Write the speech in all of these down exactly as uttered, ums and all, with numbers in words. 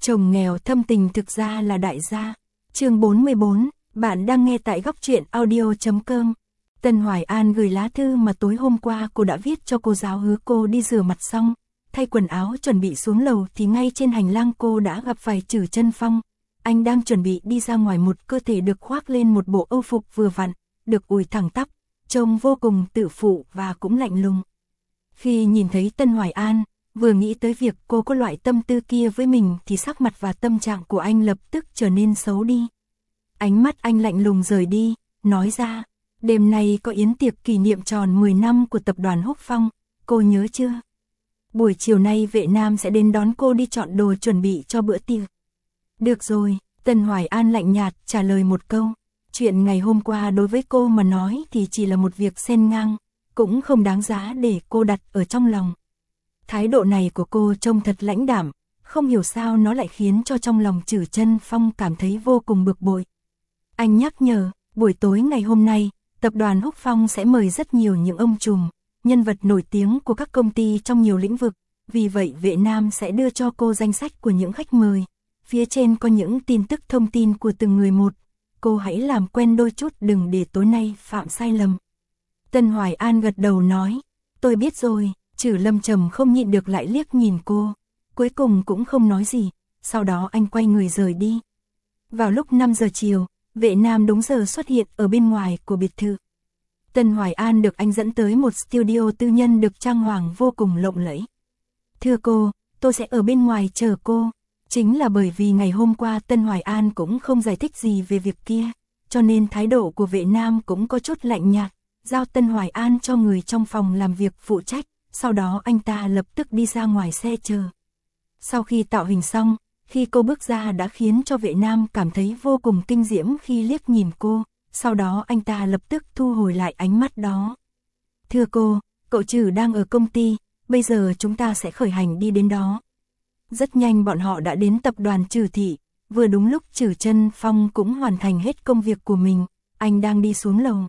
Chồng nghèo thâm tình thực ra là đại gia. Chương bốn mươi bốn, bạn đang nghe tại góc truyện audio chấm com. Tân Hoài An gửi lá thư mà tối hôm qua cô đã viết cho cô giáo hứa cô đi rửa mặt xong, thay quần áo chuẩn bị xuống lầu thì ngay trên hành lang cô đã gặp phải Trử Chân Phong. Anh đang chuẩn bị đi ra ngoài, một cơ thể được khoác lên một bộ âu phục vừa vặn, được ủi thẳng tắp, trông vô cùng tự phụ và cũng lạnh lùng. Khi nhìn thấy Tân Hoài An, vừa nghĩ tới việc cô có loại tâm tư kia với mình thì sắc mặt và tâm trạng của anh lập tức trở nên xấu đi. Ánh mắt anh lạnh lùng rời đi, nói ra, đêm nay có yến tiệc kỷ niệm tròn mười năm của tập đoàn Húc Phong, cô nhớ chưa? Buổi chiều nay Vệ Nam sẽ đến đón cô đi chọn đồ chuẩn bị cho bữa tiệc. Được rồi, Tân Hoài An lạnh nhạt trả lời một câu. Chuyện ngày hôm qua đối với cô mà nói thì chỉ là một việc xen ngang, cũng không đáng giá để cô đặt ở trong lòng. Thái độ này của cô trông thật lãnh đạm, không hiểu sao nó lại khiến cho trong lòng Trử Chân Phong cảm thấy vô cùng bực bội. Anh nhắc nhở, buổi tối ngày hôm nay, tập đoàn Húc Phong sẽ mời rất nhiều những ông trùm, nhân vật nổi tiếng của các công ty trong nhiều lĩnh vực, vì vậy Vệ Nam sẽ đưa cho cô danh sách của những khách mời. Phía trên có những tin tức thông tin của từng người một, cô hãy làm quen đôi chút đừng để tối nay phạm sai lầm. Tân Hoài An gật đầu nói, tôi biết rồi. Trử Lâm Trầm không nhịn được lại liếc nhìn cô, cuối cùng cũng không nói gì, sau đó anh quay người rời đi. Vào lúc năm giờ chiều, Vệ Nam đúng giờ xuất hiện ở bên ngoài của biệt thự. Tân Hoài An được anh dẫn tới một studio tư nhân được trang hoàng vô cùng lộng lẫy. Thưa cô, tôi sẽ ở bên ngoài chờ cô. Chính là bởi vì ngày hôm qua Tân Hoài An cũng không giải thích gì về việc kia, cho nên thái độ của Vệ Nam cũng có chút lạnh nhạt, giao Tân Hoài An cho người trong phòng làm việc phụ trách. Sau đó anh ta lập tức đi ra ngoài xe chờ. Sau khi tạo hình xong, khi cô bước ra đã khiến cho Vệ Nam cảm thấy vô cùng kinh diễm khi liếc nhìn cô, sau đó anh ta lập tức thu hồi lại ánh mắt đó. Thưa cô, cậu Trử đang ở công ty, bây giờ chúng ta sẽ khởi hành đi đến đó. Rất nhanh bọn họ đã đến tập đoàn Trử Thị, vừa đúng lúc Trử Chân Phong cũng hoàn thành hết công việc của mình, anh đang đi xuống lầu.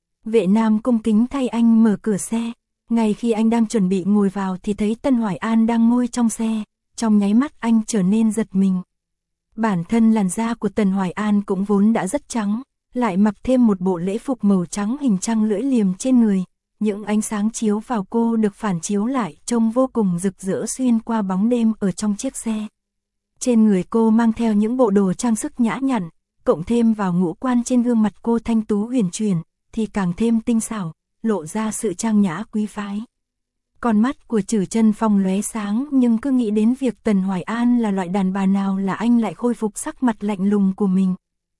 Vệ Nam cung kính thay anh mở cửa xe. Ngay khi anh đang chuẩn bị ngồi vào thì thấy Tân Hoài An đang ngồi trong xe, trong nháy mắt anh trở nên giật mình. Bản thân làn da của Tân Hoài An cũng vốn đã rất trắng, lại mặc thêm một bộ lễ phục màu trắng hình trăng lưỡi liềm trên người, những ánh sáng chiếu vào cô được phản chiếu lại trông vô cùng rực rỡ xuyên qua bóng đêm ở trong chiếc xe. Trên người cô mang theo những bộ đồ trang sức nhã nhặn, cộng thêm vào ngũ quan trên gương mặt cô thanh tú huyền chuyển, thì càng thêm tinh xảo, lộ ra sự trang nhã quý phái. Con mắt của Trử Chân Phong lóe sáng, nhưng cứ nghĩ đến việc Tân Hoài An là loại đàn bà nào là anh lại khôi phục sắc mặt lạnh lùng của mình.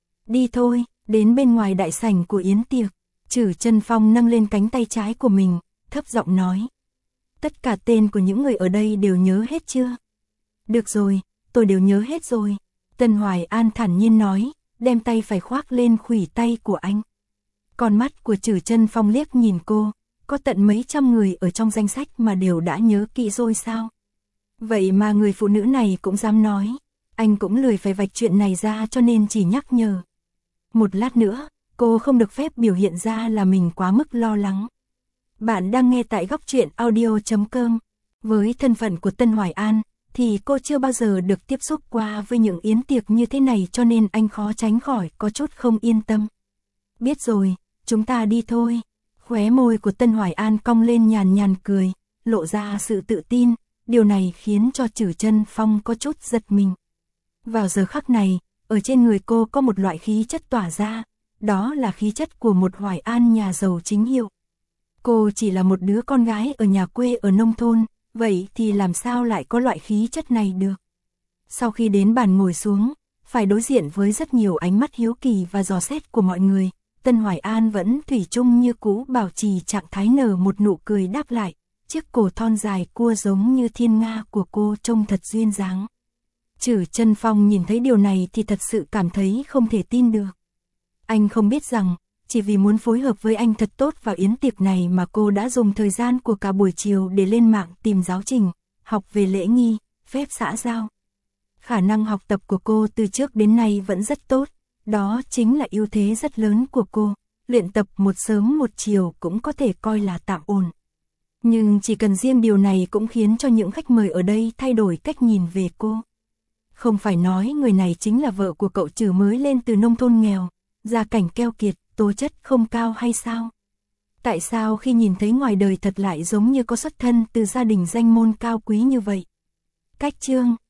Đi thôi, đến bên ngoài đại sảnh của yến tiệc, Trử Chân Phong nâng lên cánh tay trái của mình, thấp giọng nói. Tất cả tên của những người ở đây đều nhớ hết chưa? Được rồi, tôi đều nhớ hết rồi. Tân Hoài An thản nhiên nói, đem tay phải khoác lên khuỷu tay của anh. Con mắt của Trử Chân Phong liếc nhìn cô, có tận mấy trăm người ở trong danh sách mà đều đã nhớ kỹ rồi sao? Vậy mà người phụ nữ này cũng dám nói, anh cũng lười phải vạch chuyện này ra cho nên chỉ nhắc nhở. Một lát nữa, cô không được phép biểu hiện ra là mình quá mức lo lắng. Bạn đang nghe tại góc truyện audio chấm com. Với thân phận của Tân Hoài An, thì cô chưa bao giờ được tiếp xúc qua với những yến tiệc như thế này cho nên anh khó tránh khỏi có chút không yên tâm. Biết rồi. Chúng ta đi thôi. Khóe môi của Tân Hoài An cong lên nhàn nhàn cười, lộ ra sự tự tin, điều này khiến cho Trử Chân Phong có chút giật mình. Vào giờ khắc này, ở trên người cô có một loại khí chất tỏa ra, đó là khí chất của một Hoài An nhà giàu chính hiệu. Cô chỉ là một đứa con gái ở nhà quê ở nông thôn, vậy thì làm sao lại có loại khí chất này được? Sau khi đến bàn ngồi xuống, phải đối diện với rất nhiều ánh mắt hiếu kỳ và dò xét của mọi người. Tân Hoài An vẫn thủy chung như cũ bảo trì trạng thái nở một nụ cười đáp lại, chiếc cổ thon dài cua giống như thiên nga của cô trông thật duyên dáng. Trử Chân Phong nhìn thấy điều này thì thật sự cảm thấy không thể tin được. Anh không biết rằng, chỉ vì muốn phối hợp với anh thật tốt vào yến tiệc này mà cô đã dùng thời gian của cả buổi chiều để lên mạng tìm giáo trình, học về lễ nghi, phép xã giao. Khả năng học tập của cô từ trước đến nay vẫn rất tốt. Đó chính là ưu thế rất lớn của cô, luyện tập một sớm một chiều cũng có thể coi là tạm ổn. Nhưng chỉ cần riêng điều này cũng khiến cho những khách mời ở đây thay đổi cách nhìn về cô. Không phải nói người này chính là vợ của cậu Trừ mới lên từ nông thôn nghèo, gia cảnh keo kiệt, tố chất không cao hay sao? Tại sao khi nhìn thấy ngoài đời thật lại giống như có xuất thân từ gia đình danh môn cao quý như vậy? Cách chương